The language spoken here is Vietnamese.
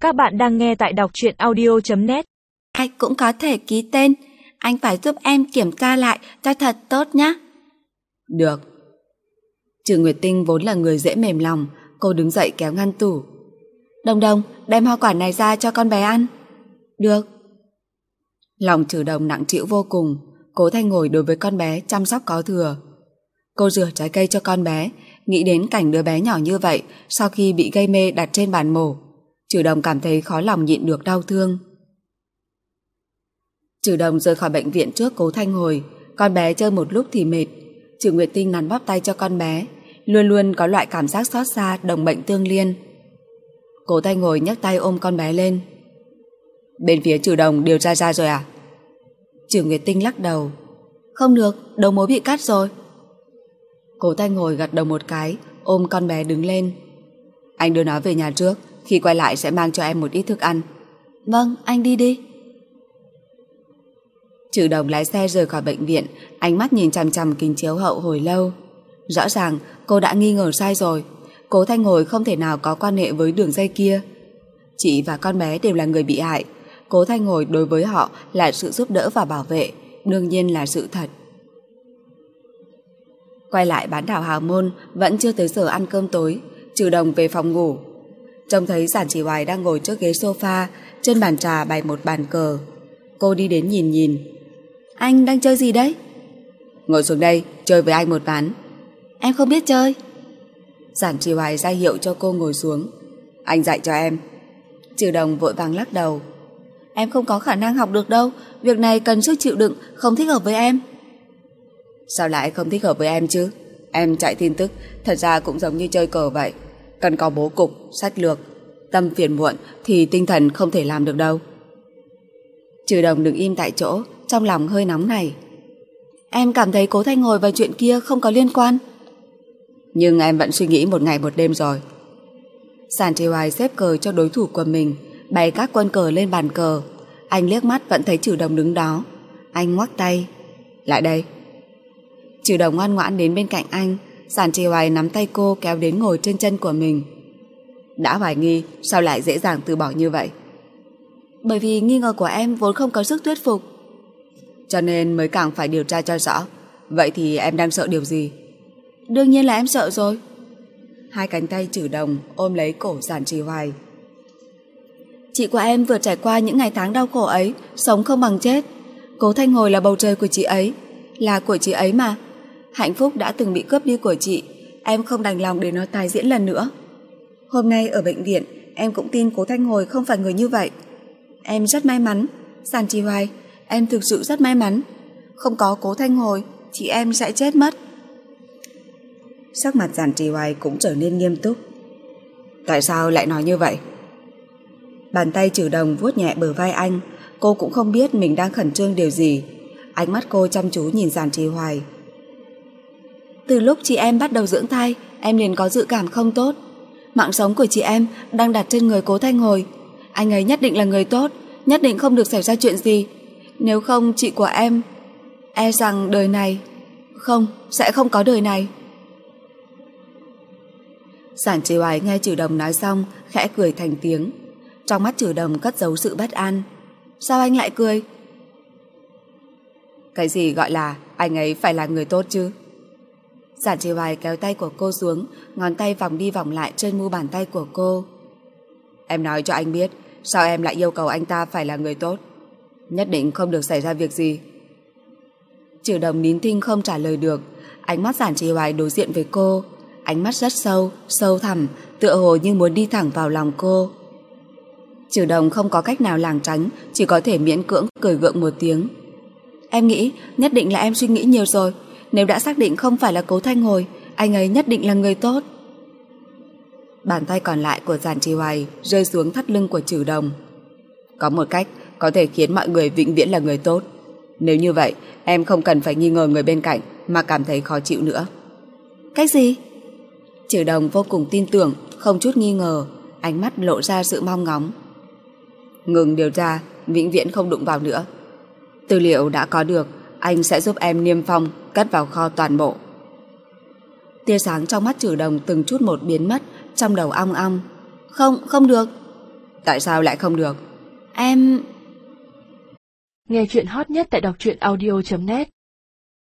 Các bạn đang nghe tại đọc truyện audio.net. Anh cũng có thể ký tên. Anh phải giúp em kiểm tra lại cho thật tốt nhé. Được. Trừ Nguyệt Tinh vốn là người dễ mềm lòng, cô đứng dậy kéo ngăn tủ. Đồng Đồng, đem hoa quả này ra cho con bé ăn. Được. Lòng Trừ Đồng nặng trĩu vô cùng. Cố Thanh ngồi đối với con bé chăm sóc có thừa. Cô rửa trái cây cho con bé, nghĩ đến cảnh đứa bé nhỏ như vậy sau khi bị gây mê đặt trên bàn mổ. Trừ Đồng cảm thấy khó lòng nhịn được đau thương. Trừ Đồng rời khỏi bệnh viện trước Cố Thanh hồi. Con bé chơi một lúc thì mệt. Trừ Nguyệt Tinh nắn bóp tay cho con bé, luôn luôn có loại cảm giác xót xa đồng bệnh tương liên. Cố Thanh ngồi nhấc tay ôm con bé lên. Bên phía Trừ Đồng điều tra ra rồi à? Trừ Nguyệt Tinh lắc đầu. Không được, đầu mối bị cắt rồi. Cố Thanh ngồi gật đầu một cái, ôm con bé đứng lên. Anh đưa nó về nhà trước, khi quay lại sẽ mang cho em một ít thức ăn. Vâng, anh đi đi. Trừ Đồng lái xe rời khỏi bệnh viện, ánh mắt nhìn chằm chằm kính chiếu hậu hồi lâu. Rõ ràng cô đã nghi ngờ sai rồi. Cố Thanh Hồi không thể nào có quan hệ với đường dây kia. Chị và con bé đều là người bị hại. Cố Thanh Hồi đối với họ là sự giúp đỡ và bảo vệ, đương nhiên là sự thật. Quay lại bán đảo Hào Môn, vẫn chưa tới giờ ăn cơm tối. Trừ Đồng về phòng ngủ, trông thấy Giản Chỉ Hoài đang ngồi trước ghế sofa, trên bàn trà bày một bàn cờ. Cô đi đến nhìn. Anh đang chơi gì đấy? Ngồi xuống đây, chơi với anh một ván. Em không biết chơi. Giản Chỉ Hoài ra hiệu cho cô ngồi xuống. Anh dạy cho em. Trừ Đồng vội vàng lắc đầu. Em không có khả năng học được đâu. Việc này cần sức chịu đựng, không thích hợp với em. Sao lại không thích hợp với em chứ? Em chạy tin tức thật ra cũng giống như chơi cờ vậy, cần có bố cục, sách lược. Tâm phiền muộn thì tinh thần không thể làm được đâu. Trừ Đồng đứng im tại chỗ, trong lòng hơi nóng này. Em cảm thấy Cố Thanh Hồi và chuyện kia không có liên quan. Nhưng em vẫn suy nghĩ một ngày một đêm rồi. Giản Chỉ Hoài xếp cờ cho đối thủ của mình, bày các quân cờ lên bàn cờ. Anh liếc mắt vẫn thấy Trừ Đồng đứng đó. Anh ngoắc tay. Lại đây. Trừ Đồng ngoan ngoãn đến bên cạnh anh. Giản Chỉ Hoài nắm tay cô kéo đến ngồi trên chân của mình. Đã hoài nghi, sao lại dễ dàng từ bỏ như vậy? Bởi vì nghi ngờ của em vốn không có sức thuyết phục, cho nên mới càng phải điều tra cho rõ. Vậy thì em đang sợ điều gì? Đương nhiên là em sợ rồi. Hai cánh tay Trừ Đồng ôm lấy cổ Giản Chỉ Hoài. Chị của em vừa trải qua những ngày tháng đau khổ ấy, sống không bằng chết. Cố Thanh Hồi là bầu trời của chị ấy, là của chị ấy mà. Hạnh phúc đã từng bị cướp đi của chị, em không đành lòng để nó tái diễn lần nữa. Hôm nay ở bệnh viện, em cũng tin Cố Thanh Hồi không phải người như vậy. Em rất may mắn, Giản Chỉ Hoài, em thực sự rất may mắn. Không có Cố Thanh Hồi, chị em sẽ chết mất. Sắc mặt Giản Chỉ Hoài cũng trở nên nghiêm túc. Tại sao lại nói như vậy? Bàn tay Trừ Đồng vuốt nhẹ bờ vai anh. Cô cũng không biết mình đang khẩn trương điều gì. Ánh mắt cô chăm chú nhìn Giản Chỉ Hoài. Từ lúc chị em bắt đầu dưỡng thai, em liền có dự cảm không tốt. Mạng sống của chị em đang đặt trên người Cố Thanh Hồi. Anh ấy nhất định là người tốt, nhất định không được xảy ra chuyện gì. Nếu không chị của em e rằng đời này sẽ không có đời này. Giản Chỉ Hoài nghe Trừ Đồng nói xong, khẽ cười thành tiếng. Trong mắt Trừ Đồng cất giấu sự bất an. Sao anh lại cười? Cái gì gọi là anh ấy phải là người tốt chứ? Giản Chỉ Hoài kéo tay của cô xuống, ngón tay vòng đi vòng lại trên mu bàn tay của cô. Em nói cho anh biết, sao em lại yêu cầu anh ta phải là người tốt? Nhất định không được xảy ra việc gì. Trừ Đồng nín thinh không trả lời được. Ánh mắt Giản Chỉ Hoài đối diện với cô, ánh mắt rất sâu, sâu thẳm, tựa hồ như muốn đi thẳng vào lòng cô. Trừ Đồng không có cách nào lảng tránh, chỉ có thể miễn cưỡng cười gượng một tiếng. Em nghĩ nhất định là em suy nghĩ nhiều rồi. Nếu đã xác định không phải là Cố Thanh Hồi, anh ấy nhất định là người tốt. Bàn tay còn lại của Giản Chỉ Hoài rơi xuống thắt lưng của Trừ Đồng. Có một cách có thể khiến mọi người vĩnh viễn là người tốt. Nếu như vậy, em không cần phải nghi ngờ người bên cạnh mà cảm thấy khó chịu nữa. Cách gì? Trừ Đồng vô cùng tin tưởng, không chút nghi ngờ, ánh mắt lộ ra sự mong ngóng. Ngừng điều tra, vĩnh viễn không đụng vào nữa. Tư liệu đã có được, anh sẽ giúp em niêm phong, cất vào kho toàn bộ. Tia sáng trong mắt Trừ Đồng từng chút một biến mất, trong đầu ong ong. Không được. Tại sao lại không được? Em... Nghe chuyện hot nhất tại đọc truyện audio.net